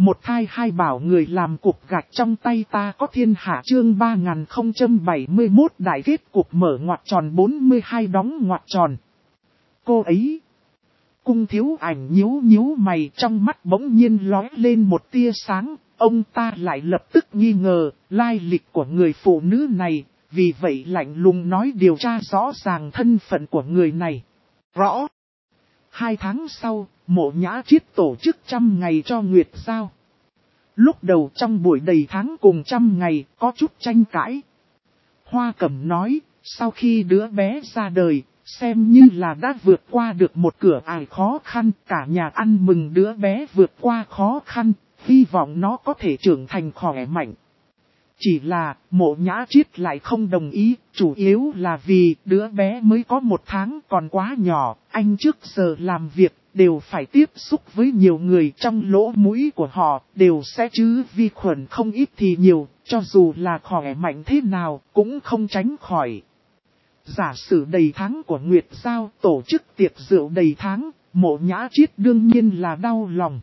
Một thai hai bảo người làm cục gạch trong tay ta có thiên hạ chương 3071 đại kết cục mở ngoặc tròn 42 đóng ngoặc tròn. Cô ấy. Cung Thiếu Ảnh nhíu nhíu mày, trong mắt bỗng nhiên lóe lên một tia sáng, ông ta lại lập tức nghi ngờ lai lịch của người phụ nữ này, vì vậy lạnh lùng nói điều tra rõ ràng thân phận của người này. Rõ. 2 tháng sau, Mộ Nhã Triết tổ chức 100 ngày cho Nguyệt Giao. Lúc đầu trong buổi đầy tháng cùng 100 ngày có chút tranh cãi. Hoa Cẩm nói, sau khi đứa bé ra đời, xem như là đã vượt qua được một cửa ải khó khăn, cả nhà ăn mừng đứa bé vượt qua khó khăn, hy vọng nó có thể trưởng thành khỏe mạnh. Chỉ là, Mộ Nhã Triết lại không đồng ý, chủ yếu là vì đứa bé mới có 1 tháng còn quá nhỏ, anh trước giờ làm việc, đều phải tiếp xúc với nhiều người, trong lỗ mũi của họ, đều sẽ chứ vi khuẩn không ít thì nhiều, cho dù là khỏe mạnh thế nào, cũng không tránh khỏi. Giả sử đầy tháng của Nguyệt Giao tổ chức tiệc rượu đầy tháng, Mộ Nhã Triết đương nhiên là đau lòng.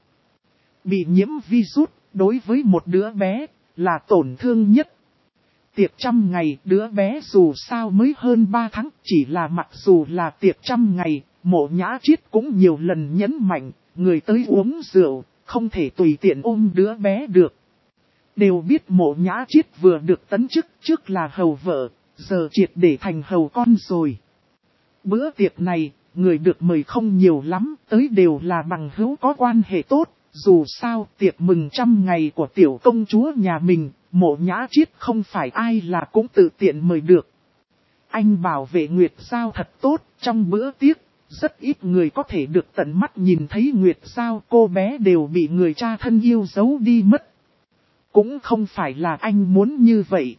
Bị nhiễm virus, đối với một đứa bé, là tổn thương nhất. Tiệc 100 ngày, đứa bé dù sao mới hơn 3 tháng, chỉ là mặc dù là tiệc 100 ngày, Mộ Nhã Triết cũng nhiều lần nhấn mạnh, người tới uống rượu, không thể tùy tiện ôm đứa bé được. Đều biết Mộ Nhã Triết vừa được tấn chức, trước là hầu vợ, giờ triệt để thành hầu con rồi. Bữa tiệc này, người được mời không nhiều lắm, tới đều là bằng hữu có quan hệ tốt. Dù sao tiệc mừng 100 ngày của tiểu công chúa nhà mình, Mộ Nhã Triết không phải ai là cũng tự tiện mời được. Anh bảo vệ Nguyệt Giao thật tốt, trong bữa tiệc, rất ít người có thể được tận mắt nhìn thấy Nguyệt Giao, cô bé đều bị người cha thân yêu giấu đi mất. Cũng không phải là anh muốn như vậy.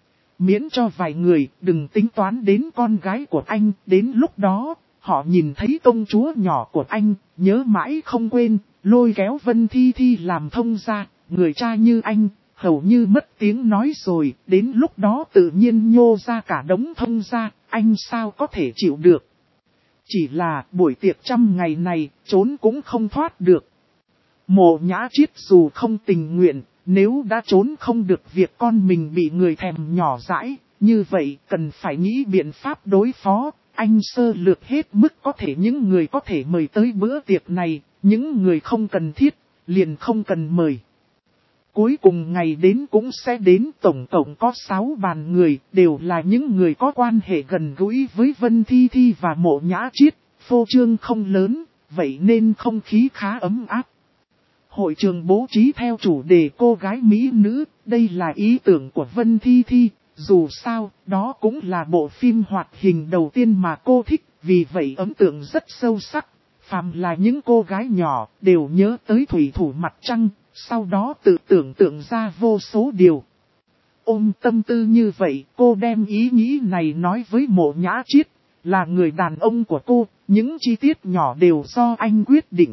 Miễn cho vài người đừng tính toán đến con gái của anh, đến lúc đó, họ nhìn thấy công chúa nhỏ của anh, nhớ mãi không quên, lôi kéo Vân Thi Thi làm thông gia, người cha như anh, hầu như mất tiếng nói rồi, đến lúc đó tự nhiên nhô ra cả đống thông gia, anh sao có thể chịu được. Chỉ là buổi tiệc 100 ngày này, trốn cũng không thoát được. Mộ Nhã Triết dù không tình nguyện, nếu đã trốn không được việc con mình bị người thèm nhỏ dãi, như vậy cần phải nghĩ biện pháp đối phó. Anh sơ lược hết mức có thể những người có thể mời tới bữa tiệc này, những người không cần thiết, liền không cần mời. Cuối cùng ngày đến cũng sẽ đến, tổng cộng có 6 bàn người, đều là những người có quan hệ gần gũi với Vân Thi Thi và Mộ Nhã Triết, phô trương không lớn, vậy nên không khí khá ấm áp. Hội trường bố trí theo chủ đề cô gái mỹ nữ, đây là ý tưởng của Vân Thi Thi, dù sao, đó cũng là bộ phim hoạt hình đầu tiên mà cô thích, vì vậy ấn tượng rất sâu sắc. Phàm là những cô gái nhỏ, đều nhớ tới thủy thủ mặt trăng, sau đó tự tưởng tượng ra vô số điều. Ôm tâm tư như vậy, cô đem ý nghĩ này nói với Mộ Nhã Triết, là người đàn ông của cô, những chi tiết nhỏ đều do anh quyết định.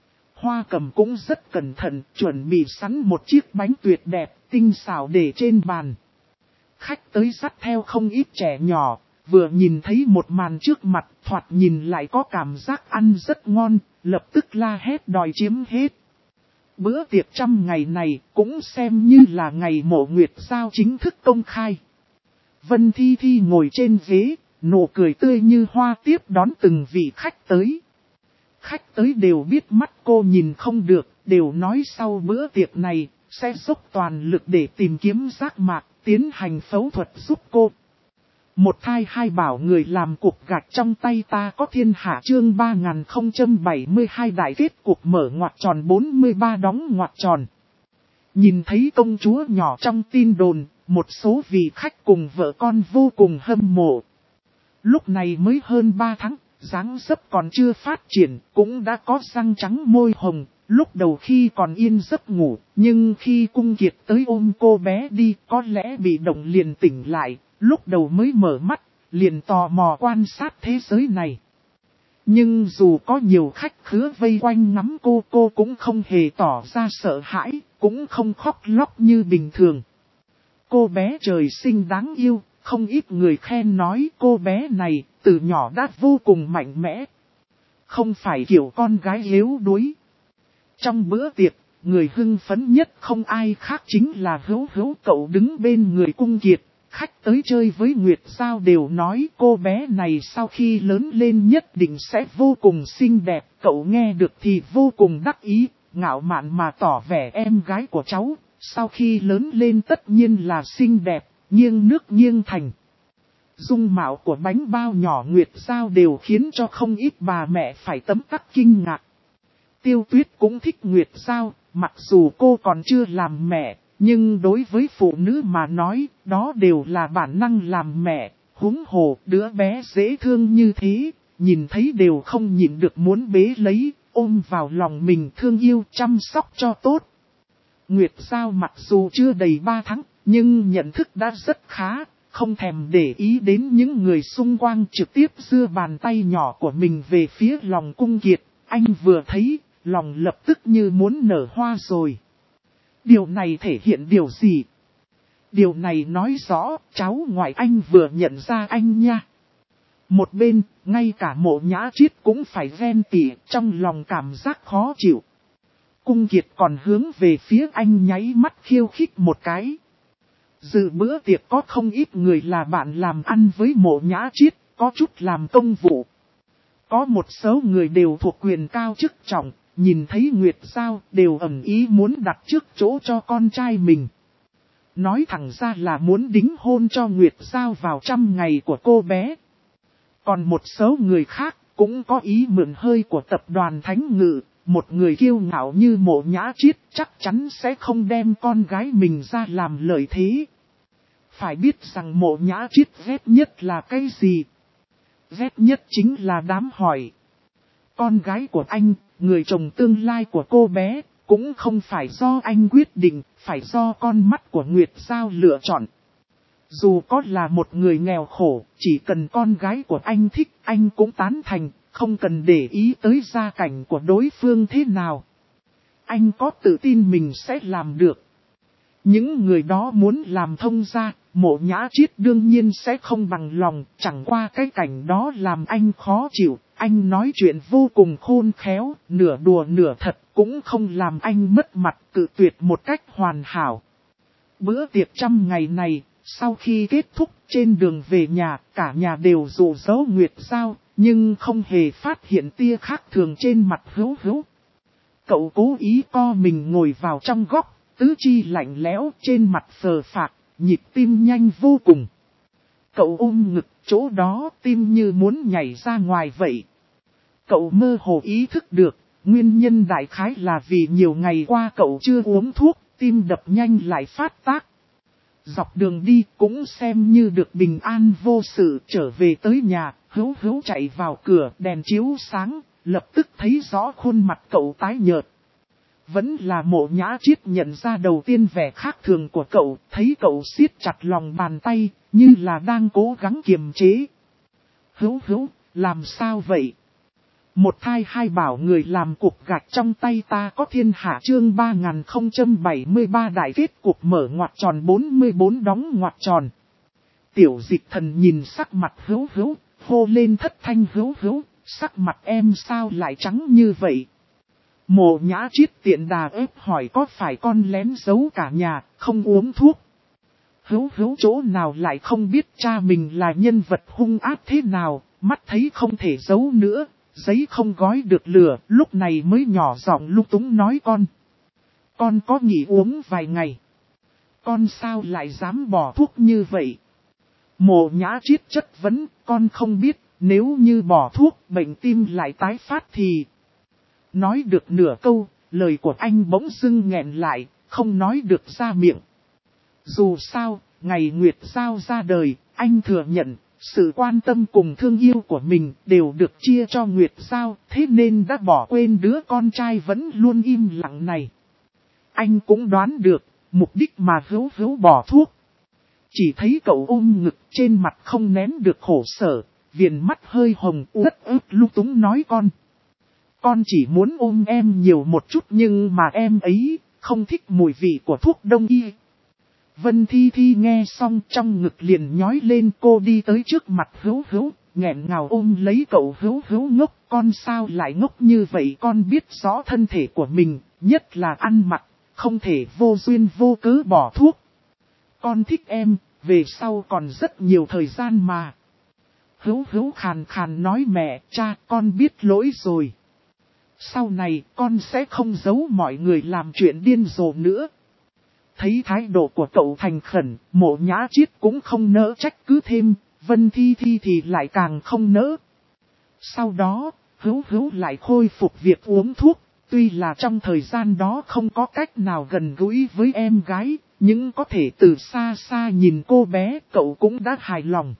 Hoa Cẩm cũng rất cẩn thận, chuẩn bị sẵn một chiếc bánh tuyệt đẹp, tinh xảo để trên bàn. Khách tới dắt theo không ít trẻ nhỏ, vừa nhìn thấy một màn trước mặt, thoạt nhìn lại có cảm giác ăn rất ngon, lập tức la hét đòi chiếm hết. Bữa tiệc 100 ngày này cũng xem như là ngày Mộ Nguyệt Giao chính thức công khai. Vân Thi Thi ngồi trên ghế, nụ cười tươi như hoa tiếp đón từng vị khách tới. Khách tới đều biết mắt cô nhìn không được, đều nói sau bữa tiệc này, sẽ dốc toàn lực để tìm kiếm giác mạc, tiến hành phẫu thuật giúp cô. Một thai hai bảo người làm cục gạch trong tay ta có thiên hạ chương 3072 đại kết cục mở ngoặc tròn 43 đóng ngoặc tròn. Nhìn thấy công chúa nhỏ trong tin đồn, một số vị khách cùng vợ con vô cùng hâm mộ. Lúc này mới hơn 3 tháng. Dáng dấp còn chưa phát triển, cũng đã có răng trắng môi hồng, lúc đầu khi còn yên giấc ngủ, nhưng khi Cung Kiệt tới ôm cô bé đi, có lẽ bị động liền tỉnh lại, lúc đầu mới mở mắt, liền tò mò quan sát thế giới này. Nhưng dù có nhiều khách khứa vây quanh ngắm cô cũng không hề tỏ ra sợ hãi, cũng không khóc lóc như bình thường. Cô bé trời sinh đáng yêu. Không ít người khen nói cô bé này, từ nhỏ đã vô cùng mạnh mẽ. Không phải kiểu con gái yếu đuối. Trong bữa tiệc, người hưng phấn nhất không ai khác chính là Hữu Hữu. Cậu đứng bên người Cung Kiệt, khách tới chơi với Nguyệt Giao đều nói cô bé này sau khi lớn lên nhất định sẽ vô cùng xinh đẹp. Cậu nghe được thì vô cùng đắc ý, ngạo mạn mà tỏ vẻ em gái của cháu, sau khi lớn lên tất nhiên là xinh đẹp, nghiêng nước nghiêng thành. Dung mạo của bánh bao nhỏ Nguyệt Giao đều khiến cho không ít bà mẹ phải tấm tắc kinh ngạc. Tiêu Tuyết cũng thích Nguyệt Giao, mặc dù cô còn chưa làm mẹ, nhưng đối với phụ nữ mà nói, đó đều là bản năng làm mẹ. Huống hồ, đứa bé dễ thương như thế, nhìn thấy đều không nhịn được muốn bế lấy, ôm vào lòng mình thương yêu chăm sóc cho tốt. Nguyệt Giao mặc dù chưa đầy 3 tháng, nhưng nhận thức đã rất khá, không thèm để ý đến những người xung quanh, trực tiếp giơ bàn tay nhỏ của mình về phía lòng Cung Kiệt. Anh vừa thấy, lòng lập tức như muốn nở hoa rồi. Điều này thể hiện điều gì? Điều này nói rõ cháu ngoại anh vừa nhận ra anh nha. Một bên, ngay cả Mộ Nhã Triết cũng phải ghen tị, trong lòng cảm giác khó chịu. Cung Kiệt còn hướng về phía anh nháy mắt khiêu khích một cái. Dự bữa tiệc có không ít người là bạn làm ăn với Mộ Nhã Triết, có chút làm công vụ. Có một số người đều thuộc quyền cao chức trọng, nhìn thấy Nguyệt Giao đều ẩn ý muốn đặt trước chỗ cho con trai mình. Nói thẳng ra là muốn đính hôn cho Nguyệt Giao vào 100 ngày của cô bé. Còn một số người khác cũng có ý mượn hơi của tập đoàn Thánh Ngự, một người kiêu ngạo như Mộ Nhã Triết chắc chắn sẽ không đem con gái mình ra làm lợi thế. Phải biết rằng Mộ Nhã Triết ghét nhất là cái gì? Ghét nhất chính là đám hỏi. Con gái của anh, người chồng tương lai của cô bé, cũng không phải do anh quyết định, phải do con mắt của Nguyệt Giao lựa chọn. Dù có là một người nghèo khổ, chỉ cần con gái của anh thích, anh cũng tán thành, không cần để ý tới gia cảnh của đối phương thế nào. Anh có tự tin mình sẽ làm được. Những người đó muốn làm thông gia, Mộ Nhã Triết đương nhiên sẽ không bằng lòng, chẳng qua cái cảnh đó làm anh khó chịu. Anh nói chuyện vô cùng khôn khéo, nửa đùa nửa thật, cũng không làm anh mất mặt, cự tuyệt một cách hoàn hảo. Bữa tiệc 100 ngày này, sau khi kết thúc trên đường về nhà, cả nhà đều dụ dỗ Nguyệt Giao, nhưng không hề phát hiện tia khác thường trên mặt Hữu Hữu. Cậu cố ý co mình ngồi vào trong góc, tứ chi lạnh lẽo trên mặt phờ phạc, nhịp tim nhanh vô cùng. Cậu ôm ngực, chỗ đó tim như muốn nhảy ra ngoài vậy. Cậu mơ hồ ý thức được, nguyên nhân đại khái là vì nhiều ngày qua cậu chưa uống thuốc, tim đập nhanh lại phát tác. Dọc đường đi cũng xem như được bình an vô sự, trở về tới nhà, Hữu Hữu chạy vào cửa, đèn chiếu sáng, lập tức thấy rõ khuôn mặt cậu tái nhợt. Vẫn là Mộ Nhã Triết nhận ra đầu tiên vẻ khác thường của cậu, thấy cậu siết chặt lòng bàn tay, như là đang cố gắng kiềm chế. Hữu Hữu, làm sao vậy? Một thai hai bảo người làm cục gạch trong tay ta có thiên hạ. Chương 3073 đại kết cục mở ngoặc tròn 44 đóng ngoặc tròn. Tiểu Dịch Thần nhìn sắc mặt Hữu Hữu, hô lên thất thanh: Hữu Hữu, sắc mặt em sao lại trắng như vậy? Mộ Nhã Triết tiện đà ép hỏi có phải con lén giấu cả nhà, không uống thuốc. Hữu Hữu chỗ nào lại không biết cha mình là nhân vật hung ác thế nào, mắt thấy không thể giấu nữa, giấy không gói được lửa, lúc này mới nhỏ giọng lung túng nói con có nghỉ uống vài ngày. Con sao lại dám bỏ thuốc như vậy? Mộ Nhã Triết chất vấn, con không biết, nếu như bỏ thuốc, bệnh tim lại tái phát thì... Nói được nửa câu, lời của anh bỗng dưng nghẹn lại, không nói được ra miệng. Dù sao, ngày Nguyệt Giao ra đời, anh thừa nhận, sự quan tâm cùng thương yêu của mình đều được chia cho Nguyệt Giao, thế nên đã bỏ quên đứa con trai vẫn luôn im lặng này. Anh cũng đoán được, mục đích mà Hữu Hữu bỏ thuốc. Chỉ thấy cậu ôm ngực trên mặt không nén được khổ sở, viền mắt hơi hồng uất ức lung túng nói con chỉ muốn ôm em nhiều một chút nhưng mà em ấy không thích mùi vị của thuốc đông y. Vân Thi Thi nghe xong trong ngực liền nhói lên, cô đi tới trước mặt Hữu Hữu, nghẹn ngào ôm lấy cậu. Hữu Hữu ngốc, con sao lại ngốc như vậy? Con biết rõ thân thể của mình, nhất là ăn mặc, không thể vô duyên vô cớ bỏ thuốc. Con thích em, về sau còn rất nhiều thời gian mà. Hữu khàn khàn nói mẹ, cha, con biết lỗi rồi. Sau này con sẽ không giấu mọi người làm chuyện điên rồ nữa. Thấy thái độ của cậu thành khẩn, Mộ Nhã Chiết cũng không nỡ trách cứ thêm, Vân Thi Thi thì lại càng không nỡ. Sau đó, Hữu lại khôi phục việc uống thuốc, tuy là trong thời gian đó không có cách nào gần gũi với em gái, nhưng có thể từ xa xa nhìn cô bé cậu cũng đã hài lòng.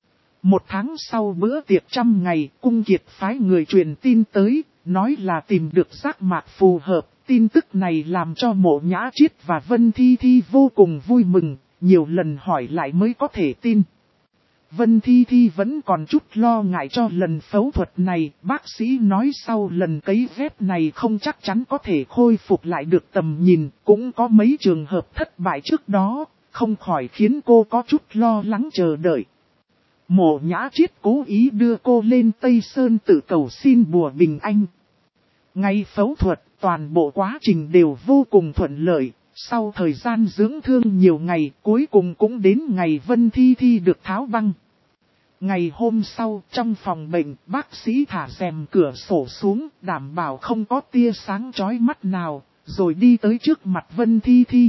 1 tháng sau bữa tiệc 100 ngày, Cung Kiệt phái người truyền tin tới, nói là tìm được giác mạc phù hợp. Tin tức này làm cho Mộ Nhã Chiết và Vân Thi Thi vô cùng vui mừng, nhiều lần hỏi lại mới có thể tin. Vân Thi Thi vẫn còn chút lo ngại cho lần phẫu thuật này, bác sĩ nói sau lần cấy ghép này không chắc chắn có thể khôi phục lại được tầm nhìn, cũng có mấy trường hợp thất bại trước đó, không khỏi khiến cô có chút lo lắng chờ đợi. Mộ Nhã Chiết cố ý đưa cô lên Tây Sơn tự cầu xin bùa bình an. Ngày phẫu thuật, toàn bộ quá trình đều vô cùng thuận lợi, sau thời gian dưỡng thương nhiều ngày, cuối cùng cũng đến ngày Vân Thi Thi được tháo băng. Ngày hôm sau, trong phòng bệnh, bác sĩ thả rèm cửa sổ xuống, đảm bảo không có tia sáng chói mắt nào, rồi đi tới trước mặt Vân Thi Thi.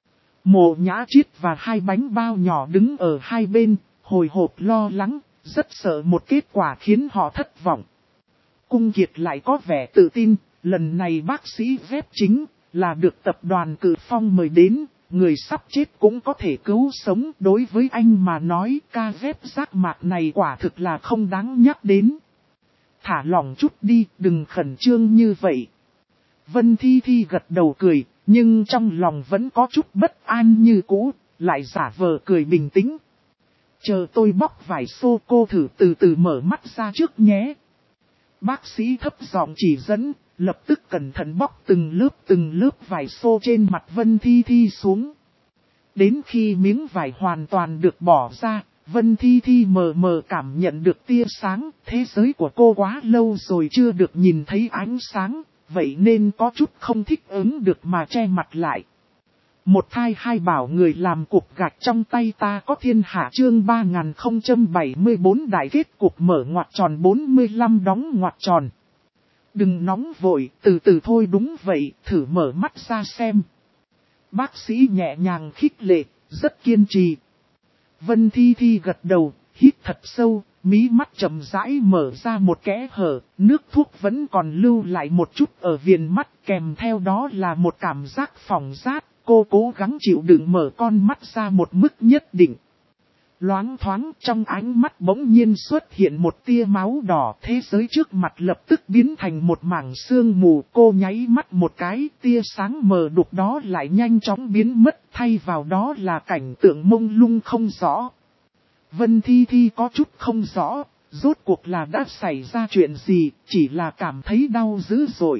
Mộ Nhã Chiết và 2 bánh bao nhỏ đứng ở hai bên, hồi hộp lo lắng, rất sợ một kết quả khiến họ thất vọng. Cung Kiệt lại có vẻ tự tin, lần này bác sĩ ghép chính là được tập đoàn Cự Phong mời đến, người sắp chết cũng có thể cứu sống. Đối với anh mà nói ca ghép giác mạc này quả thực là không đáng nhắc đến. Thả lỏng chút đi, đừng khẩn trương như vậy. Vân Thi Thi gật đầu cười, nhưng trong lòng vẫn có chút bất an như cũ, lại giả vờ cười bình tĩnh. Chờ tôi bóc vải xô cô thử từ từ mở mắt ra trước nhé. Bác sĩ thấp giọng chỉ dẫn, lập tức cẩn thận bóc từng lớp vải xô trên mặt Vân Thi Thi xuống. Đến khi miếng vải hoàn toàn được bỏ ra, Vân Thi Thi mờ mờ cảm nhận được tia sáng. Thế giới của cô quá lâu rồi chưa được nhìn thấy ánh sáng, vậy nên có chút không thích ứng được mà che mặt lại. Một thai hai bảo người làm cục gạch trong tay ta có thiên hạ chương 3074 đại kết cục mở ngoặc tròn 45 đóng ngoặc tròn. Đừng nóng vội, từ từ thôi đúng vậy, thử mở mắt ra xem. Bác sĩ nhẹ nhàng khích lệ, rất kiên trì. Vân Thi Thi gật đầu, hít thật sâu, mí mắt chậm rãi mở ra một kẽ hở, nước thuốc vẫn còn lưu lại một chút ở viền mắt, kèm theo đó là một cảm giác phỏng rát. Cô cố gắng chịu đựng mở con mắt ra một mức nhất định. Loáng thoáng trong ánh mắt bỗng nhiên xuất hiện một tia máu đỏ. Thế giới trước mặt lập tức biến thành một mảng sương mù. Cô nháy mắt một cái, tia sáng mờ đục đó lại nhanh chóng biến mất. Thay vào đó là cảnh tượng mông lung không rõ. Vân Thi Thi có chút không rõ, rốt cuộc là đã xảy ra chuyện gì, chỉ là cảm thấy đau dữ dội.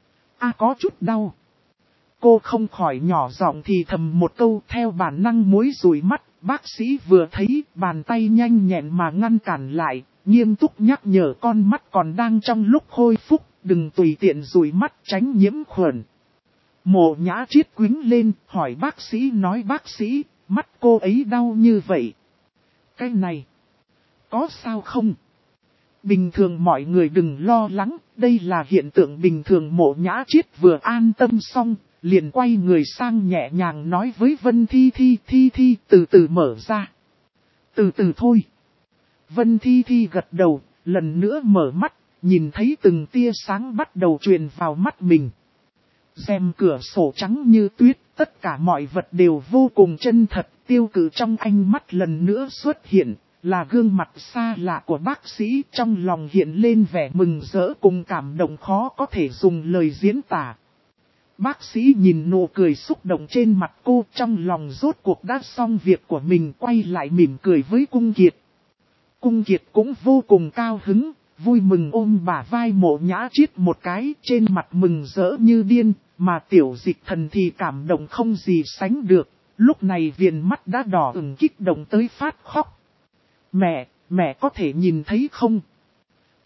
Có chút đau. Cô không khỏi nhỏ giọng thì thầm một câu theo bản năng muối dùi mắt, bác sĩ vừa thấy bàn tay nhanh nhẹn mà ngăn cản lại, nghiêm túc nhắc nhở con mắt còn đang trong lúc khôi phục, đừng tùy tiện dùi mắt tránh nhiễm khuẩn. Mộ Nhã Chiết quính lên, hỏi bác sĩ nói bác sĩ, mắt cô ấy đau như vậy. Cái này, có sao không? Bình thường mọi người đừng lo lắng, đây là hiện tượng bình thường. Mộ Nhã Chiết vừa an tâm xong, liền quay người sang nhẹ nhàng nói với Vân Thi Thi, Thi Thi từ từ mở ra. Từ từ thôi. Vân Thi Thi gật đầu, lần nữa mở mắt, nhìn thấy từng tia sáng bắt đầu truyền vào mắt mình. Rèm cửa sổ trắng như tuyết, tất cả mọi vật đều vô cùng chân thật, tiêu cự trong ánh mắt lần nữa xuất hiện, là gương mặt xa lạ của bác sĩ. Trong lòng hiện lên vẻ mừng rỡ cùng cảm động khó có thể dùng lời diễn tả. Bác sĩ nhìn nụ cười xúc động trên mặt cô, trong lòng rốt cuộc đã xong việc của mình, quay lại mỉm cười với Cung Kiệt. Cung Kiệt cũng vô cùng cao hứng, vui mừng ôm bả vai Mộ Nhã Chiết một cái, trên mặt mừng rỡ như điên, mà Tiểu Dịch Thần thì cảm động không gì sánh được, lúc này viền mắt đã đỏ ửng kích động tới phát khóc. Mẹ có thể nhìn thấy không?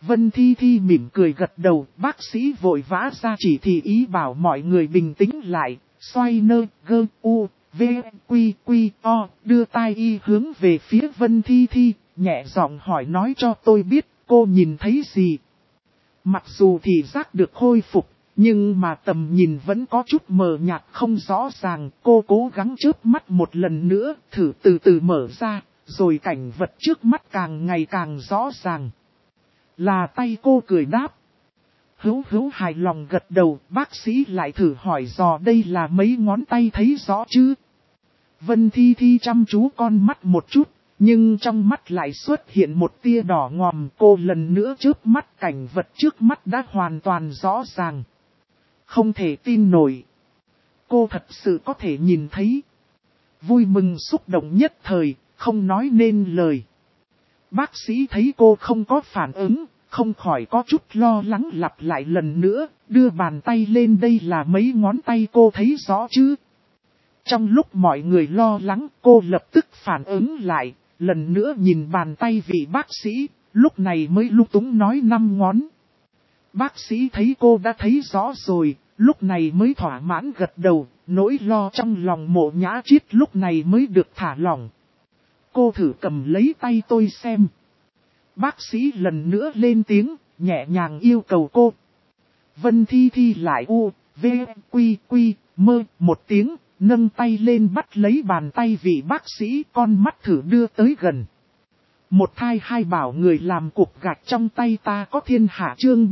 Vân Thi Thi mỉm cười gật đầu, bác sĩ vội vã ra chỉ thị ý bảo mọi người bình tĩnh lại, xoay nơ, gơ, u, v, quy, quy, o, đưa tai y hướng về phía Vân Thi Thi, nhẹ giọng hỏi nói cho tôi biết, cô nhìn thấy gì. Mặc dù thị giác được khôi phục, nhưng mà tầm nhìn vẫn có chút mờ nhạt không rõ ràng, cô cố gắng chớp mắt một lần nữa, thử từ từ mở ra, rồi cảnh vật trước mắt càng ngày càng rõ ràng. Là tay cô cười đáp. Hữu hài lòng gật đầu, bác sĩ lại thử hỏi dò đây là mấy ngón tay thấy rõ chứ. Vân Thi Thi chăm chú con mắt một chút, nhưng trong mắt lại xuất hiện một tia đỏ ngòm. Cô lần nữa chớp mắt, cảnh vật trước mắt đã hoàn toàn rõ ràng. Không thể tin nổi. Cô thật sự có thể nhìn thấy. Vui mừng xúc động nhất thời, không nói nên lời. Bác sĩ thấy cô không có phản ứng, không khỏi có chút lo lắng lặp lại lần nữa, đưa bàn tay lên đây là mấy ngón tay cô thấy rõ chứ. Trong lúc mọi người lo lắng, cô lập tức phản ứng lại, lần nữa nhìn bàn tay vị bác sĩ, lúc này mới lung túng nói 5 ngón. Bác sĩ thấy cô đã thấy rõ rồi, lúc này mới thỏa mãn gật đầu, nỗi lo trong lòng Mộ Nhã Chiết lúc này mới được thả lỏng. Cô thử cầm lấy tay tôi xem. Bác sĩ lần nữa lên tiếng, nhẹ nhàng yêu cầu cô. Vân Thi Thi lại u, v, quy, quy, mơ, một tiếng, nâng tay lên bắt lấy bàn tay vị bác sĩ, con mắt thử đưa tới gần. Một thai hai bảo người làm cục gạch trong tay ta có thiên hạ chương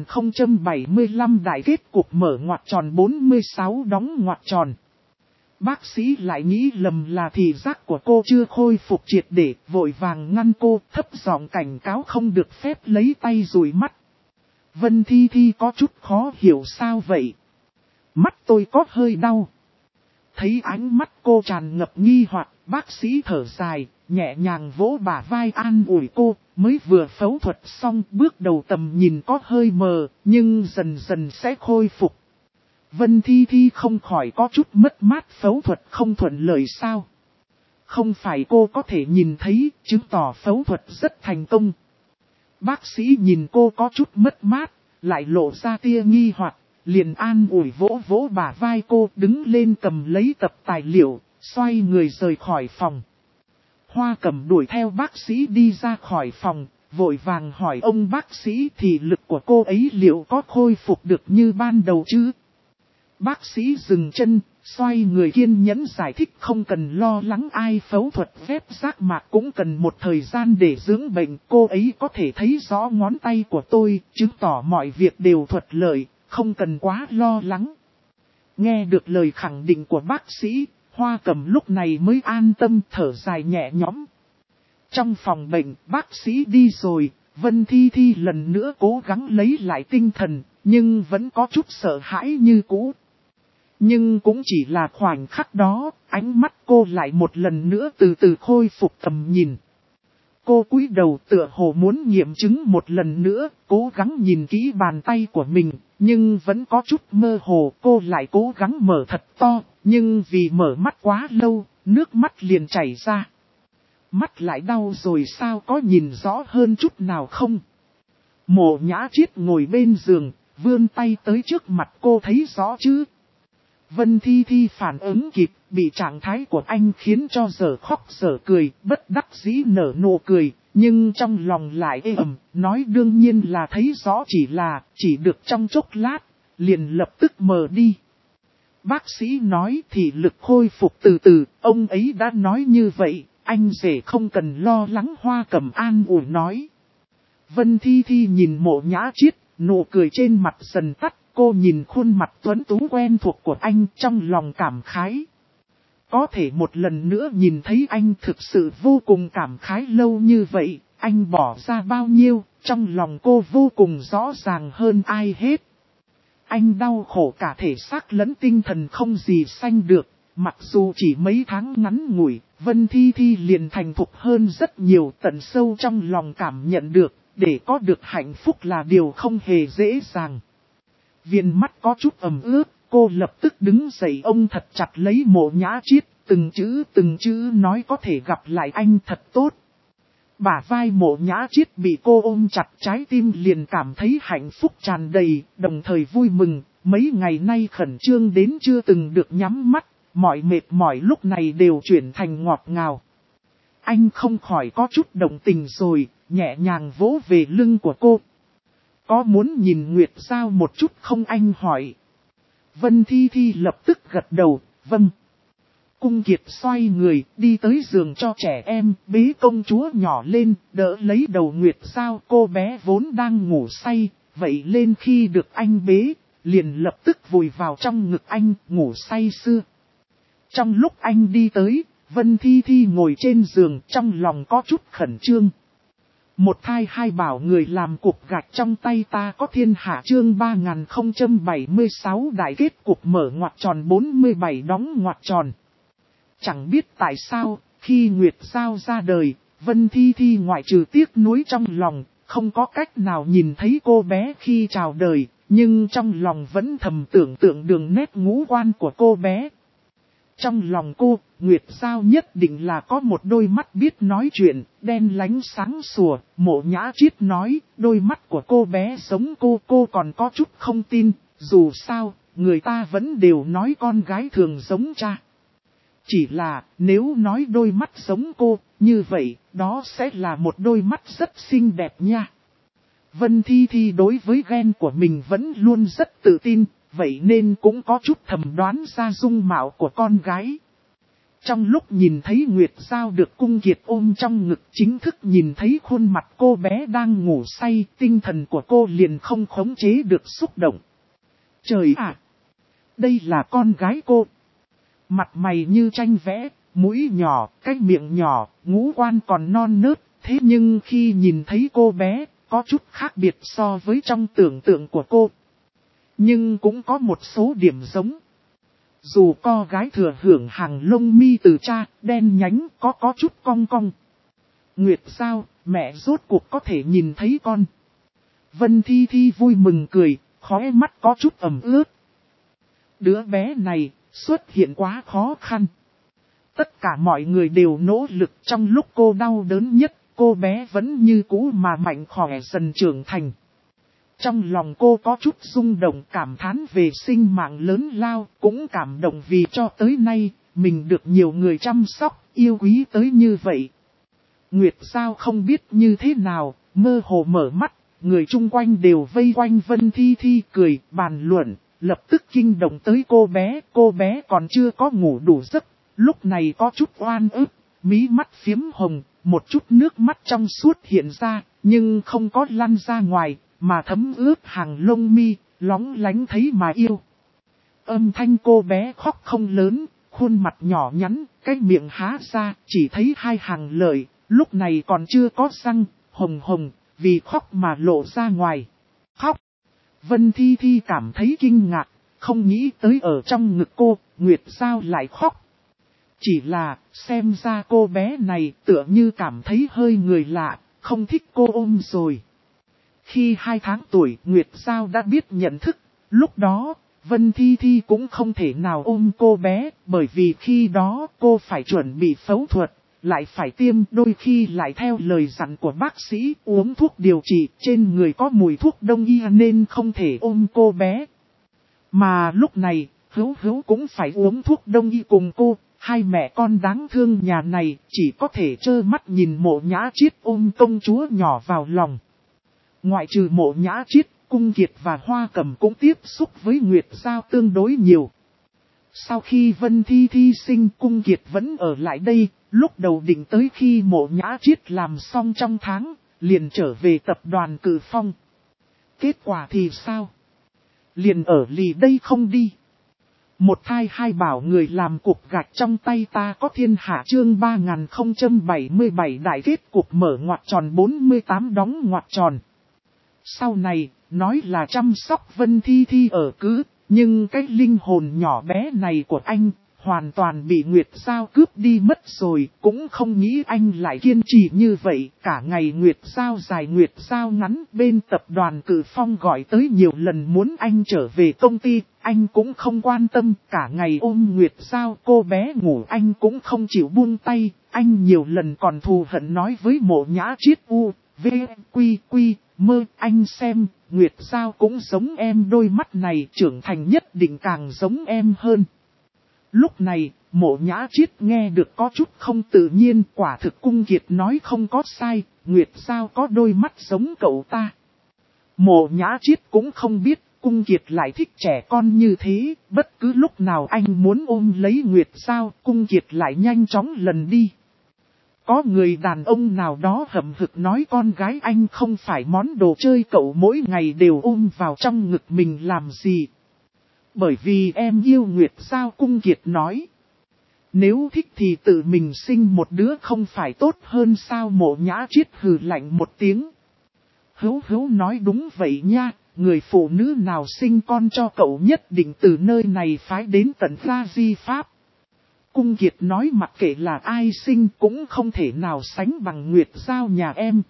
3075 đại kết cục mở ngoặc tròn 46 đóng ngoặc tròn. Bác sĩ lại nghĩ lầm là thị giác của cô chưa khôi phục triệt để, vội vàng ngăn cô, thấp giọng cảnh cáo không được phép lấy tay dụi mắt. Vân Thi Thi có chút khó hiểu sao vậy? Mắt tôi có hơi đau. Thấy ánh mắt cô tràn ngập nghi hoặc, bác sĩ thở dài, nhẹ nhàng vỗ bả vai an ủi cô, mới vừa phẫu thuật xong, bước đầu tầm nhìn có hơi mờ, nhưng dần dần sẽ khôi phục. Vân Thi Thi không khỏi có chút mất mát, phẫu thuật không thuận lợi sao? Không phải cô có thể nhìn thấy, chứng tỏ phẫu thuật rất thành công. Bác sĩ nhìn cô có chút mất mát, lại lộ ra tia nghi hoặc, liền an ủi vỗ vỗ bả vai cô, đứng lên cầm lấy tập tài liệu, xoay người rời khỏi phòng. Hoa Cẩm đuổi theo bác sĩ đi ra khỏi phòng, vội vàng hỏi ông bác sĩ thì lực của cô ấy liệu có khôi phục được như ban đầu chứ? Bác sĩ dừng chân, xoay người kiên nhẫn giải thích không cần lo lắng, ai phẫu thuật ghép giác mạc cũng cần một thời gian để dưỡng bệnh. Cô ấy có thể thấy rõ ngón tay của tôi, chứng tỏ mọi việc đều thuận lợi, không cần quá lo lắng. Nghe được lời khẳng định của bác sĩ, Hoa Cẩm lúc này mới an tâm thở dài nhẹ nhõm. Trong phòng bệnh, bác sĩ đi rồi, Vân Thi Thi lần nữa cố gắng lấy lại tinh thần, nhưng vẫn có chút sợ hãi như cũ. Nhưng cũng chỉ là khoảnh khắc đó, ánh mắt cô lại một lần nữa từ từ khôi phục tầm nhìn. Cô cúi đầu tựa hồ muốn nghiệm chứng một lần nữa, cố gắng nhìn kỹ bàn tay của mình, nhưng vẫn có chút mơ hồ. Cô lại cố gắng mở thật to, nhưng vì mở mắt quá lâu, nước mắt liền chảy ra. Mắt lại đau rồi sao, có nhìn rõ hơn chút nào không? Mộ Nhã Chiết ngồi bên giường, vươn tay tới trước mặt cô, thấy rõ chứ? Vân Thi Thi phản ứng kịp, bị trạng thái của anh khiến cho dở khóc dở cười, bất đắc dĩ nở nụ cười, nhưng trong lòng lại ê ẩm, nói đương nhiên là thấy rõ, chỉ được trong chốc lát, liền lập tức mờ đi. Bác sĩ nói thị lực khôi phục từ từ, ông ấy đã nói như vậy, anh rể không cần lo lắng. Hoa Cẩm an ủi nói. Vân Thi Thi nhìn Mộ Nhã Chiết, nụ cười trên mặt dần tắt. Cô nhìn khuôn mặt tuấn tú quen thuộc của anh, trong lòng cảm khái. Có thể một lần nữa nhìn thấy anh thực sự vô cùng cảm khái. Lâu như vậy, anh bỏ ra bao nhiêu, trong lòng cô vô cùng rõ ràng hơn ai hết. Anh đau khổ cả thể xác lẫn tinh thần không gì sánh được, mặc dù chỉ mấy tháng ngắn ngủi, Vân Thi Thi liền thành thục hơn rất nhiều. Tận sâu trong lòng cảm nhận được, để có được hạnh phúc là điều không hề dễ dàng. Viền mắt có chút ẩm ướt, cô lập tức đứng dậy, ôm thật chặt lấy Mộ Nhã Chiết, từng chữ nói có thể gặp lại anh thật tốt. Bả vai Mộ Nhã Chiết bị cô ôm chặt, trái tim liền cảm thấy hạnh phúc tràn đầy, đồng thời vui mừng, mấy ngày nay khẩn trương đến chưa từng được nhắm mắt, mọi mệt mỏi lúc này đều chuyển thành ngọt ngào. Anh không khỏi có chút đồng tình rồi, nhẹ nhàng vỗ về lưng của cô. Có muốn nhìn Nguyệt Giao một chút không, anh hỏi. Vân Thi Thi lập tức gật đầu, vâng. Cung Kiệt xoay người, đi tới giường cho trẻ em, bế công chúa nhỏ lên, đỡ lấy đầu Nguyệt Giao. Cô bé vốn đang ngủ say, vậy lên khi được anh bế, liền lập tức vùi vào trong ngực anh, ngủ say sưa. Trong lúc anh đi tới, Vân Thi Thi ngồi trên giường, trong lòng có chút khẩn trương. Một thai hai bảo người làm cục gạch trong tay ta có thiên hạ, chương 3076 đại kết cục mở ngoặc tròn 47 đóng ngoặc tròn. Chẳng biết tại sao, khi Nguyệt Giao ra đời, Vân Thi Thi ngoại trừ tiếc nuối trong lòng, không có cách nào nhìn thấy cô bé khi chào đời, nhưng trong lòng vẫn thầm tưởng tượng đường nét ngũ quan của cô bé. Trong lòng cô, Nguyệt Giao nhất định là có một đôi mắt biết nói chuyện, đen lánh sáng sủa. Mộ Nhã Chiết nói, đôi mắt của cô bé giống cô còn có chút không tin, dù sao, người ta vẫn đều nói con gái thường giống cha. Chỉ là, nếu nói đôi mắt giống cô, như vậy, đó sẽ là một đôi mắt rất xinh đẹp nha. Vân Thi Thi đối với gen của mình vẫn luôn rất tự tin, vậy nên cũng có chút thầm đoán ra dung mạo của con gái. Trong lúc nhìn thấy Nguyệt Giao được Cung Kiệt ôm trong ngực, chính thức nhìn thấy khuôn mặt cô bé đang ngủ say, tinh thần của cô liền không khống chế được xúc động. Trời ạ! Đây là con gái cô. Mặt mày như tranh vẽ, mũi nhỏ, cái miệng nhỏ, ngũ quan còn non nớt, thế nhưng khi nhìn thấy cô bé, có chút khác biệt so với trong tưởng tượng của cô. Nhưng cũng có một số điểm giống. Dù con gái thừa hưởng hàng lông mi từ cha, đen nhánh, có chút cong cong. Nguyệt Giao, mẹ rốt cuộc có thể nhìn thấy con. Vân Thi Thi vui mừng cười, khóe mắt có chút ẩm ướt. Đứa bé này, xuất hiện quá khó khăn. Tất cả mọi người đều nỗ lực, trong lúc cô đau đớn nhất, cô bé vẫn như cũ mà mạnh khỏe dần trưởng thành. Trong lòng cô có chút rung động, cảm thán về sinh mạng lớn lao, cũng cảm động vì cho tới nay, mình được nhiều người chăm sóc, yêu quý tới như vậy. Nguyệt Giao không biết như thế nào, mơ hồ mở mắt, người chung quanh đều vây quanh Vân Thi Thi cười, bàn luận, lập tức kinh động tới cô bé còn chưa có ngủ đủ giấc, lúc này có chút oan ức, mí mắt phiếm hồng, một chút nước mắt trong suốt hiện ra, nhưng không có lăn ra ngoài, mà thấm ướt hàng lông mi, lóng lánh thấy mà yêu. Âm thanh cô bé khóc không lớn, khuôn mặt nhỏ nhắn, cái miệng há ra, chỉ thấy hai hàng lợi, lúc này còn chưa có răng, hồng hồng, vì khóc mà lộ ra ngoài. Khóc! Vân Thi Thi cảm thấy kinh ngạc, không nghĩ tới ở trong ngực cô, Nguyệt Giao lại khóc. Chỉ là, xem ra cô bé này tựa như cảm thấy hơi người lạ, không thích cô ôm rồi. Khi 2 tháng tuổi, Nguyệt Giao đã biết nhận thức, lúc đó, Vân Thi Thi cũng không thể nào ôm cô bé, bởi vì khi đó cô phải chuẩn bị phẫu thuật, lại phải tiêm, đôi khi lại theo lời dặn của bác sĩ uống thuốc điều trị, trên người có mùi thuốc đông y nên không thể ôm cô bé. Mà lúc này, Hữu cũng phải uống thuốc đông y cùng cô, hai mẹ con đáng thương nhà này chỉ có thể trơ mắt nhìn Mộ Nhã Chiết ôm công chúa nhỏ vào lòng. Ngoại trừ Mộ Nhã Chiết, Cung Kiệt và Hoa Cẩm cũng tiếp xúc với Nguyệt Giao tương đối nhiều. Sau khi Vân Thi Thi sinh, Cung Kiệt vẫn ở lại đây, lúc đầu định tới khi Mộ Nhã Chiết làm xong trong tháng, liền trở về tập đoàn Cử Phong. Kết quả thì sao? Liền ở lì đây không đi. Một thai hai bảo người làm cục gạch trong tay ta có thiên hạ, chương 3077 đại kết cục mở ngoặc tròn 48 đóng ngoặc tròn. Sau này, nói là chăm sóc Vân Thi Thi ở cứ, nhưng cái linh hồn nhỏ bé này của anh, hoàn toàn bị Nguyệt Giao cướp đi mất rồi, cũng không nghĩ anh lại kiên trì như vậy, cả ngày Nguyệt Giao dài Nguyệt Giao ngắn, bên tập đoàn Cử Phong gọi tới nhiều lần muốn anh trở về công ty, anh cũng không quan tâm, cả ngày ôm Nguyệt Giao, cô bé ngủ anh cũng không chịu buông tay, anh nhiều lần còn thù hận nói với Mộ Nhã Triết mơ, anh xem, Nguyệt Giao cũng giống em, đôi mắt này trưởng thành nhất định càng giống em hơn. Lúc này, Mộ Nhã Triết nghe được có chút không tự nhiên, quả thực Cung Kiệt nói không có sai, Nguyệt Giao có đôi mắt giống cậu ta. Mộ Nhã Triết cũng không biết, Cung Kiệt lại thích trẻ con như thế, bất cứ lúc nào anh muốn ôm lấy Nguyệt Giao, Cung Kiệt lại nhanh chóng lần đi. Có người đàn ông nào đó hậm hực nói con gái anh không phải món đồ chơi cậu mỗi ngày đều ôm vào trong ngực mình làm gì. Bởi vì em yêu Nguyệt Giao, Cung Kiệt nói. Nếu thích thì tự mình sinh một đứa không phải tốt hơn sao? Mộ Nhã Triết hừ lạnh một tiếng. Hữu nói đúng vậy nha, người phụ nữ nào sinh con cho cậu nhất định từ nơi này phái đến tận Gia Di Pháp. Cung Kiệt nói mặc kệ là ai sinh cũng không thể nào sánh bằng Nguyệt Giao nhà em.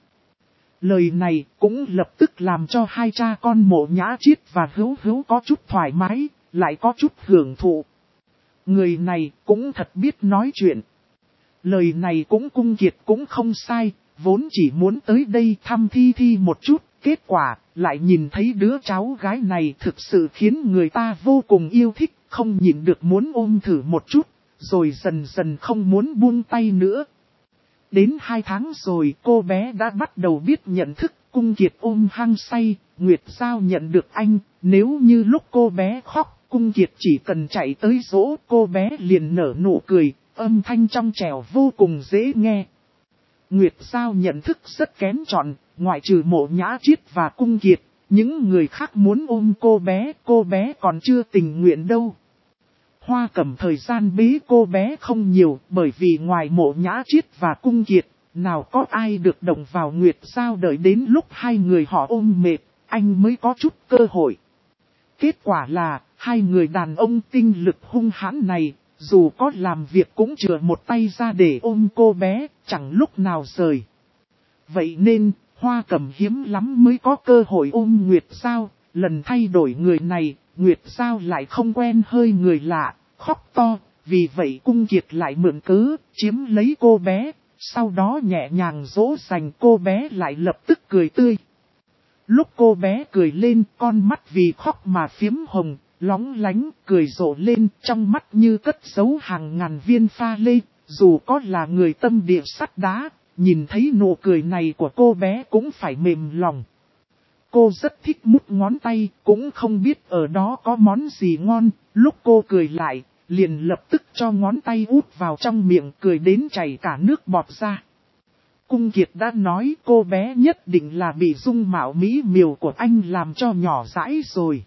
Lời này cũng lập tức làm cho hai cha con Mộ Nhã Triết và Hữu có chút thoải mái, lại có chút hưởng thụ. Người này cũng thật biết nói chuyện. Lời này cũng Cung Kiệt cũng không sai, vốn chỉ muốn tới đây thăm Thi một chút, kết quả lại nhìn thấy đứa cháu gái này thực sự khiến người ta vô cùng yêu thích, không nhịn được muốn ôm thử một chút, rồi dần dần không muốn buông tay nữa. Đến 2 tháng rồi cô bé đã bắt đầu biết nhận thức, Cung Kiệt ôm hăng say, Nguyệt Giao nhận được anh, nếu như lúc cô bé khóc, Cung Kiệt chỉ cần chạy tới dỗ cô bé liền nở nụ cười, âm thanh trong trẻo vô cùng dễ nghe. Nguyệt Giao nhận thức rất kén chọn, ngoại trừ Mộ Nhã Triết và Cung Kiệt, những người khác muốn ôm cô bé còn chưa tình nguyện đâu. Hoa Cẩm thời gian bế cô bé không nhiều, bởi vì ngoài Mộ Nhã Triết và Cung Kiệt, nào có ai được động vào Nguyệt Giao, đợi đến lúc hai người họ ôm mệt, anh mới có chút cơ hội. Kết quả là, hai người đàn ông tinh lực hung hãn này, dù có làm việc cũng chừa một tay ra để ôm cô bé, chẳng lúc nào rời. Vậy nên, Hoa Cẩm hiếm lắm mới có cơ hội ôm Nguyệt Giao, lần thay đổi người này, Nguyệt Giao lại không quen hơi người lạ, khóc to, vì vậy Cung Kiệt lại mượn cớ, chiếm lấy cô bé, sau đó nhẹ nhàng dỗ dành cô bé lại lập tức cười tươi. Lúc cô bé cười lên, con mắt vì khóc mà phiếm hồng, lóng lánh, cười rộ lên, trong mắt như cất giấu hàng ngàn viên pha lê, dù có là người tâm địa sắt đá, nhìn thấy nụ cười này của cô bé cũng phải mềm lòng. Cô rất thích mút ngón tay, cũng không biết ở đó có món gì ngon, lúc cô cười lại, liền lập tức cho ngón tay út vào trong miệng, cười đến chảy cả nước bọt ra. Cung Kiệt đã nói cô bé nhất định là bị dung mạo mỹ miều của anh làm cho nhỏ dãi rồi.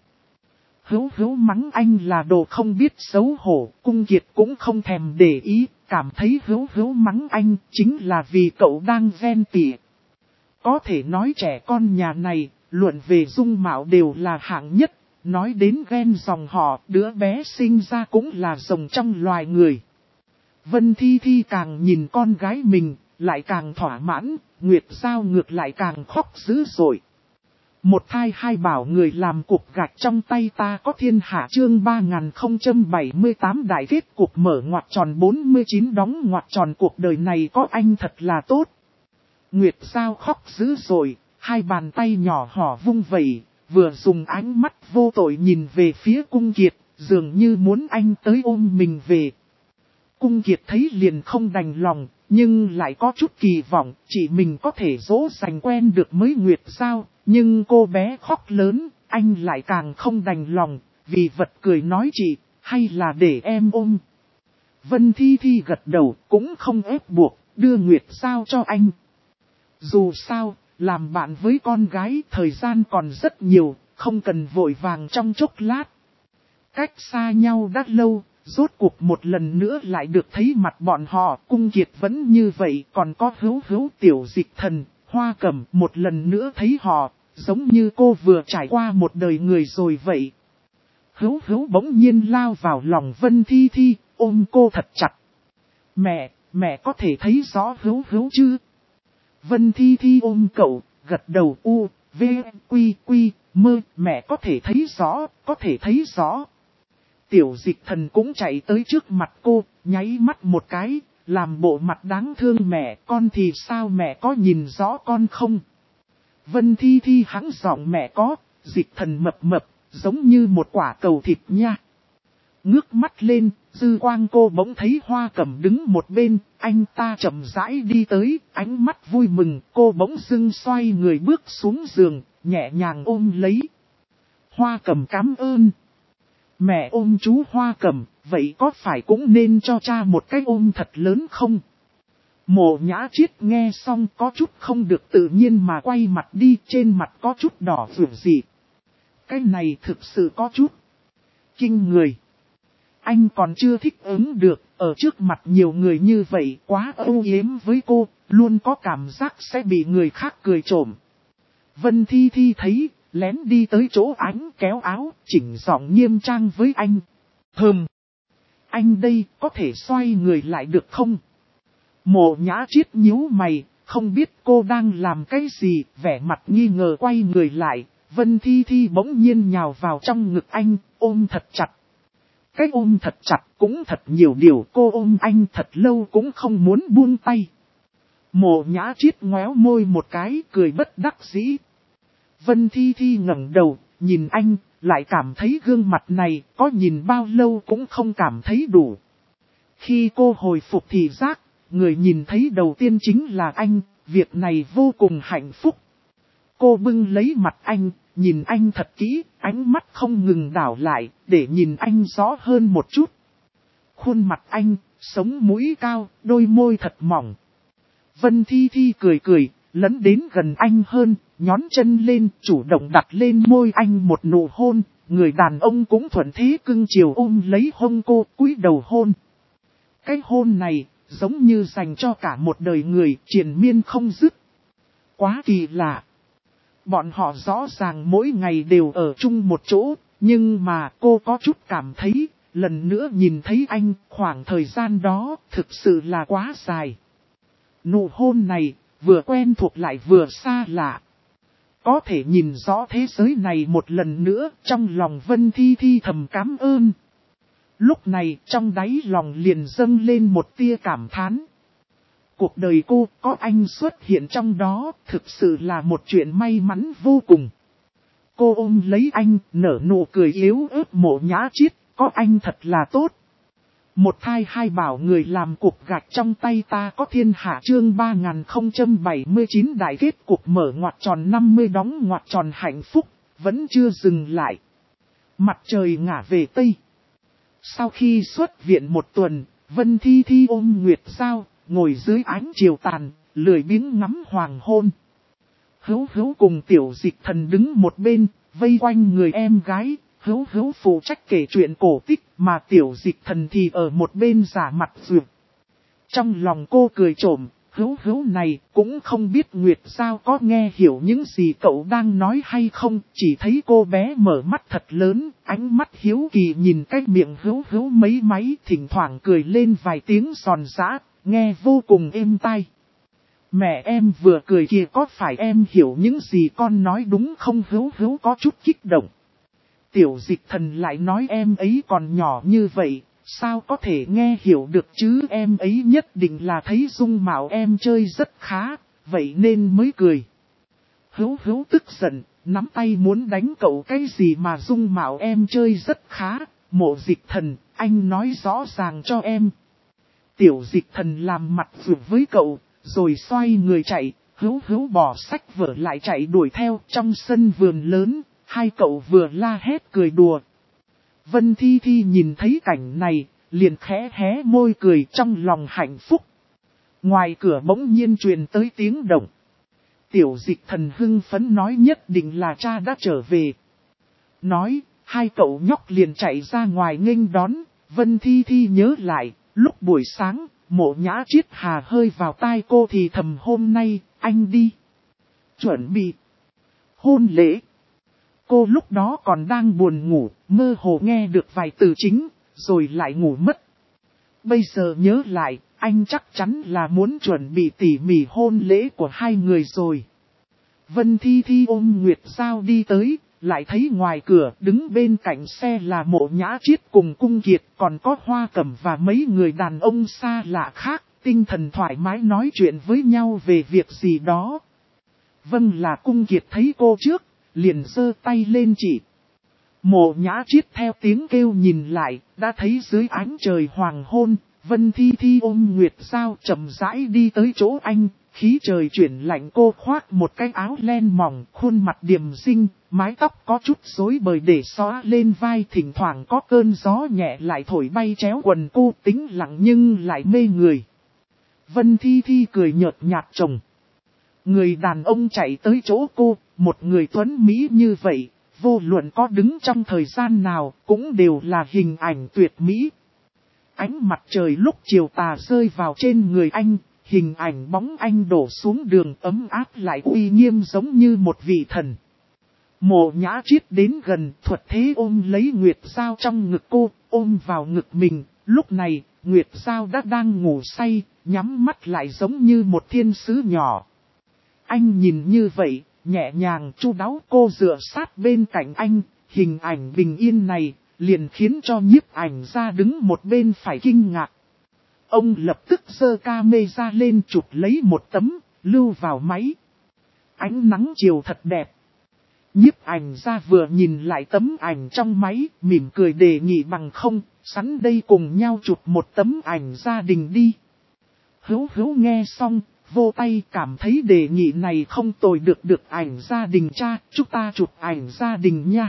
Hữu mắng anh là đồ không biết xấu hổ, Cung Kiệt cũng không thèm để ý, cảm thấy Hữu mắng anh chính là vì cậu đang ghen tị. Có thể nói trẻ con nhà này, luận về dung mạo đều là hạng nhất, nói đến ghen dòng họ, đứa bé sinh ra cũng là rồng trong loài người. Vân Thi càng nhìn con gái mình, lại càng thỏa mãn, Nguyệt Giao ngược lại càng khóc dữ dội. Một thai hai bảo người làm cục gạch trong tay ta có thiên hạ, chương 3078 đại kết cục mở ngoặc tròn 49 đóng ngoặc tròn, cuộc đời này có anh thật là tốt. Nguyệt Giao khóc dữ dội, hai bàn tay nhỏ hỏ vung vẩy, vừa dùng ánh mắt vô tội nhìn về phía Cung Kiệt, dường như muốn anh tới ôm mình về. Cung Kiệt thấy liền không đành lòng, nhưng lại có chút kỳ vọng, chỉ mình có thể dỗ dành quen được mới Nguyệt Giao, nhưng cô bé khóc lớn, anh lại càng không đành lòng, vì vật cười nói chị, hay là để em ôm. Vân Thi gật đầu, cũng không ép buộc, đưa Nguyệt Giao cho anh. Dù sao, làm bạn với con gái thời gian còn rất nhiều, không cần vội vàng trong chốc lát. Cách xa nhau đã lâu, rốt cuộc một lần nữa lại được thấy mặt bọn họ, Cung Kiệt vẫn như vậy, còn có Hữu Tiểu Dịch Thần, Hoa Cẩm, một lần nữa thấy họ, giống như cô vừa trải qua một đời người rồi vậy. Hữu bỗng nhiên lao vào lòng Vân Thi, ôm cô thật chặt. Mẹ có thể thấy rõ Hữu chứ? Vân Thi ôm cậu, gật đầu mơ, mẹ có thể thấy rõ. Tiểu Dịch Thần cũng chạy tới trước mặt cô, nháy mắt một cái, làm bộ mặt đáng thương mẹ, con thì sao mẹ có nhìn rõ con không? Vân Thi Thi hắng giọng mẹ có, Dịch Thần mập mập, giống như một quả cầu thịt nha. Ngước mắt lên, dư quang cô bỗng thấy Hoa Cẩm đứng một bên, anh ta chậm rãi đi tới, ánh mắt vui mừng, cô bỗng dưng xoay người bước xuống giường, nhẹ nhàng ôm lấy. Hoa Cẩm cảm ơn. Mẹ ôm chú Hoa Cẩm, vậy có phải cũng nên cho cha một cái ôm thật lớn không? Mộ Nhã Triết nghe xong có chút không được tự nhiên mà quay mặt đi, trên mặt có chút đỏ vượng dị. Cái này thực sự có chút kinh người. Anh còn chưa thích ứng được, ở trước mặt nhiều người như vậy quá âu yếm với cô, luôn có cảm giác sẽ bị người khác cười trộm. Vân Thi Thi thấy, lén đi tới chỗ Ánh kéo áo, chỉnh giọng nghiêm trang với anh. Anh đây có thể xoay người lại được không? Mộ Nhã Triết nhíu mày, không biết cô đang làm cái gì, vẻ mặt nghi ngờ quay người lại, Vân Thi Thi bỗng nhiên nhào vào trong ngực anh, ôm thật chặt. Cái ôm thật chặt cũng thật nhiều điều, cô ôm anh thật lâu cũng không muốn buông tay. Mộ Nhã Triết ngoéo môi một cái, cười bất đắc dĩ. Vân Thi Thi ngẩng đầu, nhìn anh, lại cảm thấy gương mặt này, có nhìn bao lâu cũng không cảm thấy đủ. Khi cô hồi phục thị giác, người nhìn thấy đầu tiên chính là anh, việc này vô cùng hạnh phúc. Cô bưng lấy mặt anh, nhìn anh thật kỹ, ánh mắt không ngừng đảo lại, để nhìn anh rõ hơn một chút. Khuôn mặt anh, sống mũi cao, đôi môi thật mỏng. Vân Thi Thi cười cười, lấn đến gần anh hơn, nhón chân lên, chủ động đặt lên môi anh một nụ hôn, người đàn ông cũng thuận thế cưng chiều ôm lấy hông cô, cúi đầu hôn. Cái hôn này, giống như dành cho cả một đời người, triền miên không dứt. Quá kỳ lạ. Bọn họ rõ ràng mỗi ngày đều ở chung một chỗ, nhưng mà cô có chút cảm thấy, lần nữa nhìn thấy anh, khoảng thời gian đó thực sự là quá dài. Nụ hôn này, vừa quen thuộc lại vừa xa lạ. Có thể nhìn rõ thế giới này một lần nữa, trong lòng Vân Thi Thi thầm cảm ơn. Lúc này trong đáy lòng liền dâng lên một tia cảm thán. Cuộc đời cô có anh xuất hiện trong đó, thực sự là một chuyện may mắn vô cùng. Cô ôm lấy anh, nở nụ cười yếu ớt. Mộ Nhã Triết, có anh thật là tốt. Một thai hai bảo người làm cục gạch trong tay ta có thiên hạ chương 3079 đại kết cục mở ngoặc tròn 50 đóng ngoặc tròn hạnh phúc, vẫn chưa dừng lại. Mặt trời ngả về Tây. Sau khi xuất viện một tuần, Vân Thi Thi ôm Nguyệt Giao, ngồi dưới ánh chiều tàn, lười biếng ngắm hoàng hôn. Hữu Hữu cùng Tiểu Dịch Thần đứng một bên, vây quanh người em gái, Hữu Hữu phụ trách kể chuyện cổ tích, mà Tiểu Dịch Thần thì ở một bên giả mặt dược. Trong lòng cô cười trộm, Hữu Hữu này cũng không biết Nguyệt Giao có nghe hiểu những gì cậu đang nói hay không, chỉ thấy cô bé mở mắt thật lớn, ánh mắt hiếu kỳ nhìn cái miệng Hữu Hữu mấy máy, thỉnh thoảng cười lên vài tiếng giòn giã, nghe vô cùng êm tai. Mẹ em vừa cười kìa, có phải em hiểu những gì con nói đúng không? Hữu Hữu có chút kích động. Tiểu Dịch Thần lại nói em ấy còn nhỏ như vậy, sao có thể nghe hiểu được chứ, em ấy nhất định là thấy dung mạo em chơi rất khá, vậy nên mới cười. Hữu Hữu tức giận, nắm tay muốn đánh cậu, cái gì mà dung mạo em chơi rất khá, Mộ Dịch Thần, anh nói rõ ràng cho em. Tiểu Dịch Thần làm mặt vượt với cậu, rồi xoay người chạy, Hữu Hữu bỏ sách vở lại chạy đuổi theo. Trong sân vườn lớn, hai cậu vừa la hét cười đùa. Vân Thi Thi nhìn thấy cảnh này, liền khẽ hé môi cười trong lòng hạnh phúc. Ngoài cửa bỗng nhiên truyền tới tiếng động. Tiểu Dịch Thần hưng phấn nói nhất định là cha đã trở về. Nói, hai cậu nhóc liền chạy ra ngoài nghênh đón. Vân Thi Thi nhớ lại, lúc buổi sáng, Mộ Nhã Triết hà hơi vào tai cô thì thầm hôm nay, anh đi. Chuẩn bị hôn lễ. Cô lúc đó còn đang buồn ngủ, mơ hồ nghe được vài từ chính, rồi lại ngủ mất. Bây giờ nhớ lại, anh chắc chắn là muốn chuẩn bị tỉ mỉ hôn lễ của hai người rồi. Vân Thi Thi ôm Nguyệt Giao đi tới, lại thấy ngoài cửa đứng bên cạnh xe là Mộ Nhã Triết cùng Cung Kiệt, còn có Hoa Cẩm và mấy người đàn ông xa lạ khác, tinh thần thoải mái nói chuyện với nhau về việc gì đó. Vâng là Cung Kiệt thấy cô trước, liền giơ tay lên chỉ. Mộ Nhã Triết theo tiếng kêu nhìn lại, đã thấy dưới ánh trời hoàng hôn, Vân Thi Thi ôm Nguyệt Giao chậm rãi đi tới chỗ anh, khí trời chuyển lạnh, cô khoác một cái áo len mỏng, khuôn mặt điềm xinh, mái tóc có chút rối bời để xóa lên vai, thỉnh thoảng có cơn gió nhẹ lại thổi bay chéo quần cô, tĩnh lặng nhưng lại mê người. Vân Thi Thi cười nhợt nhạt chồng. Người đàn ông chạy tới chỗ cô, một người tuấn mỹ như vậy, vô luận có đứng trong thời gian nào, cũng đều là hình ảnh tuyệt mỹ. Ánh mặt trời lúc chiều tà rơi vào trên người anh, hình ảnh bóng anh đổ xuống đường ấm áp lại uy nghiêm giống như một vị thần. Mộ Nhã Triết đến gần, thuật thế ôm lấy Nguyệt Giao trong ngực cô, ôm vào ngực mình. Lúc này, Nguyệt Giao đã đang ngủ say, nhắm mắt lại giống như một thiên sứ nhỏ. Anh nhìn như vậy, nhẹ nhàng chu đáo, cô dựa sát bên cạnh anh, hình ảnh bình yên này, liền khiến cho nhiếp ảnh ra đứng một bên phải kinh ngạc. Ông lập tức giơ camera lên chụp lấy một tấm, lưu vào máy. Ánh nắng chiều thật đẹp. Nhiếp ảnh ra vừa nhìn lại tấm ảnh trong máy, mỉm cười đề nghị bằng không, sẵn đây cùng nhau chụp một tấm ảnh gia đình đi. Hữu nghe xong, vô tay cảm thấy đề nghị này không tồi, được ảnh gia đình cha, chúng ta chụp ảnh gia đình nha.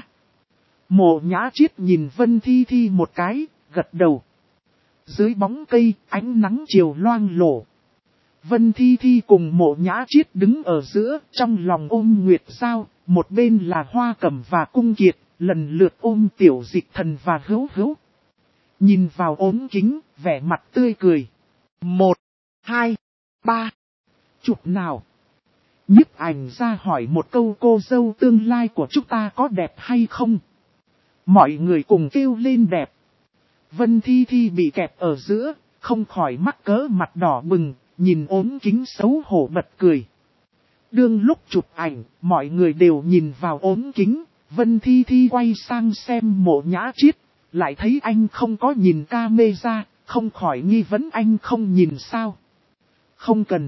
Mộ Nhã Triết nhìn Vân Thi Thi một cái, gật đầu. Dưới bóng cây, ánh nắng chiều loang lổ. Vân Thi Thi cùng Mộ Nhã Triết đứng ở giữa, trong lòng ôm Nguyệt Giao, một bên là Hoa Cẩm và Cung Kiệt, lần lượt ôm Tiểu Dịch Thần và Hữu. Nhìn vào ốm kính, vẻ mặt tươi cười. 1, 2, 3. Chụp nào. Nhiếp ảnh ra hỏi một câu, cô dâu tương lai của chúng ta có đẹp hay không? Mọi người cùng kêu lên đẹp. Vân Thi Thi bị kẹp ở giữa, không khỏi mắc cỡ mặt đỏ bừng, nhìn ốm kính xấu hổ bật cười. Đương lúc chụp ảnh, mọi người đều nhìn vào ốm kính, Vân Thi Thi quay sang xem Mộ Nhã Triết, lại thấy anh không có nhìn camera, không khỏi nghi vấn anh không nhìn sao. Không cần.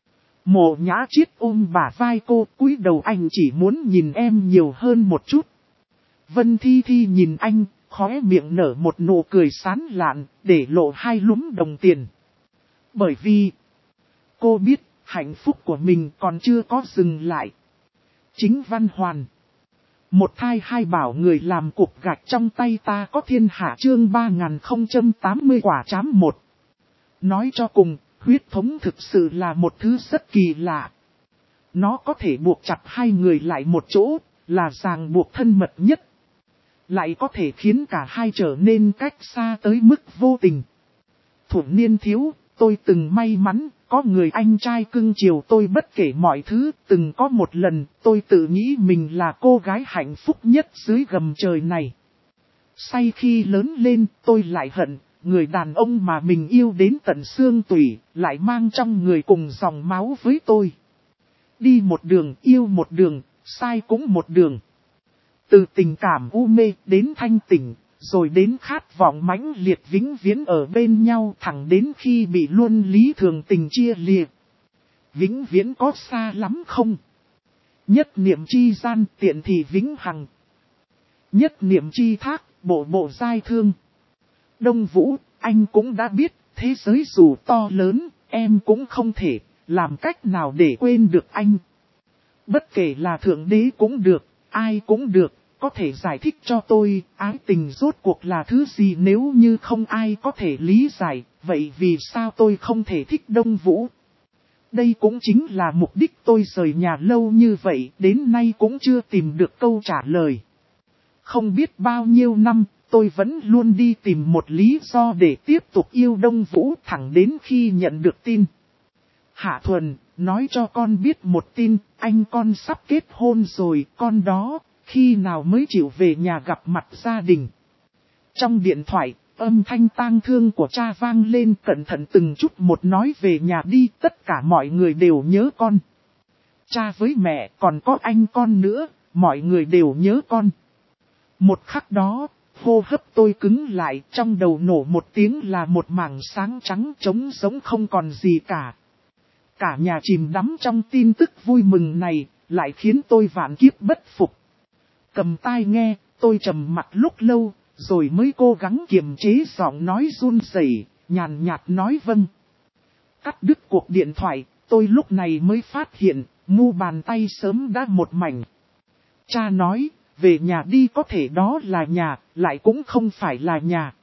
Mộ Nhã Triết ôm bả vai cô, cúi đầu, anh chỉ muốn nhìn em nhiều hơn một chút. Vân Thi Thi nhìn anh, khóe miệng nở một nụ cười sán lạn, để lộ hai lúm đồng tiền. Bởi vì cô biết, hạnh phúc của mình còn chưa có dừng lại. Chính Văn Hoàn. Một thai hai bảo người làm cục gạch trong tay ta có thiên hạ chương 3080 quả trám 1. Nói cho cùng, huyết thống thực sự là một thứ rất kỳ lạ. Nó có thể buộc chặt hai người lại một chỗ, là ràng buộc thân mật nhất. Lại có thể khiến cả hai trở nên cách xa tới mức vô tình. Thủ niên thiếu, tôi từng may mắn, có người anh trai cưng chiều tôi bất kể mọi thứ. Từng có một lần, tôi tự nghĩ mình là cô gái hạnh phúc nhất dưới gầm trời này. Say khi lớn lên, tôi lại hận, người đàn ông mà mình yêu đến tận xương tủy, lại mang trong người cùng dòng máu với tôi. Đi một đường, yêu một đường, sai cũng một đường. Từ tình cảm u mê đến thanh tỉnh, rồi đến khát vọng mãnh liệt vĩnh viễn ở bên nhau, thẳng đến khi bị luân lý thường tình chia liệt. Vĩnh viễn có xa lắm không? Nhất niệm chi gian tiện thì vĩnh hằng. Nhất niệm chi thác, bộ bộ giai thương. Đông Vũ, anh cũng đã biết, thế giới dù to lớn, em cũng không thể làm cách nào để quên được anh. Bất kể là thượng đế cũng được, ai cũng được, có thể giải thích cho tôi, ái tình rốt cuộc là thứ gì. Nếu như không ai có thể lý giải, vậy vì sao tôi không thể thích Đông Vũ? Đây cũng chính là mục đích tôi rời nhà lâu như vậy, đến nay cũng chưa tìm được câu trả lời. Không biết bao nhiêu năm, tôi vẫn luôn đi tìm một lý do để tiếp tục yêu Đông Vũ, thẳng đến khi nhận được tin. Hạ Thuần, nói cho con biết một tin, anh con sắp kết hôn rồi, con đó, khi nào mới chịu về nhà gặp mặt gia đình. Trong điện thoại, âm thanh tang thương của cha vang lên, cẩn thận từng chút một nói về nhà đi, tất cả mọi người đều nhớ con. Cha với mẹ, còn có anh con nữa, mọi người đều nhớ con. Một khắc đó, Hô hấp tôi cứng lại, trong đầu nổ một tiếng là một mảng sáng trắng trống giống không còn gì cả. Cả nhà chìm đắm trong tin tức vui mừng này, lại khiến tôi vạn kiếp bất phục. Cầm tai nghe, tôi trầm mặt lúc lâu, rồi mới cố gắng kiềm chế giọng nói run rẩy, nhàn nhạt nói vâng. Cắt đứt cuộc điện thoại, tôi lúc này mới phát hiện, mu bàn tay sớm đã một mảnh. Cha nói, về nhà đi, có thể đó là nhà, lại cũng không phải là nhà.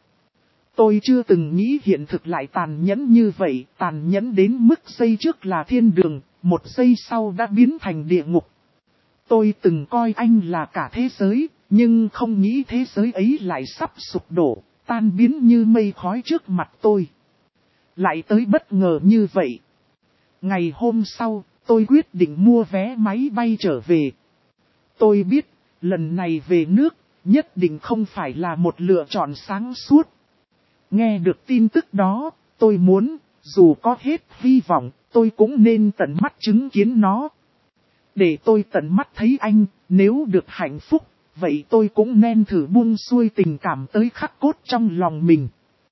Tôi chưa từng nghĩ hiện thực lại tàn nhẫn như vậy, tàn nhẫn đến mức giây trước là thiên đường, một giây sau đã biến thành địa ngục. Tôi từng coi anh là cả thế giới, nhưng không nghĩ thế giới ấy lại sắp sụp đổ, tan biến như mây khói trước mặt tôi. Lại tới bất ngờ như vậy. Ngày hôm sau, tôi quyết định mua vé máy bay trở về. Tôi biết, lần này về nước, nhất định không phải là một lựa chọn sáng suốt. Nghe được tin tức đó, tôi muốn, dù có hết hy vọng, tôi cũng nên tận mắt chứng kiến nó. Để tôi tận mắt thấy anh, nếu được hạnh phúc, vậy tôi cũng nên thử buông xuôi tình cảm tới khắc cốt trong lòng mình.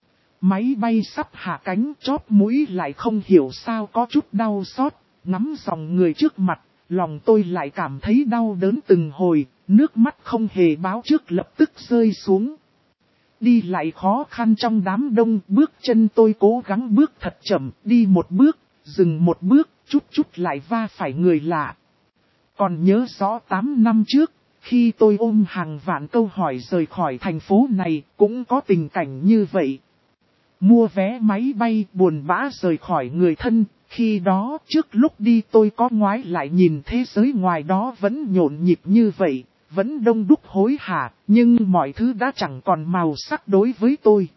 Máy bay sắp hạ cánh, chóp mũi lại không hiểu sao có chút đau xót, ngắm dòng người trước mặt, lòng tôi lại cảm thấy đau đớn từng hồi, nước mắt không hề báo trước lập tức rơi xuống. Đi lại khó khăn trong đám đông, bước chân tôi cố gắng bước thật chậm, đi một bước, dừng một bước, chút chút lại va phải người lạ. Còn nhớ rõ 8 năm trước, khi tôi ôm hàng vạn câu hỏi rời khỏi thành phố này, cũng có tình cảnh như vậy. Mua vé máy bay buồn bã rời khỏi người thân, khi đó trước lúc đi tôi có ngoái lại nhìn thế giới ngoài đó vẫn nhộn nhịp như vậy, vẫn đông đúc hối hả, nhưng mọi thứ đã chẳng còn màu sắc đối với tôi.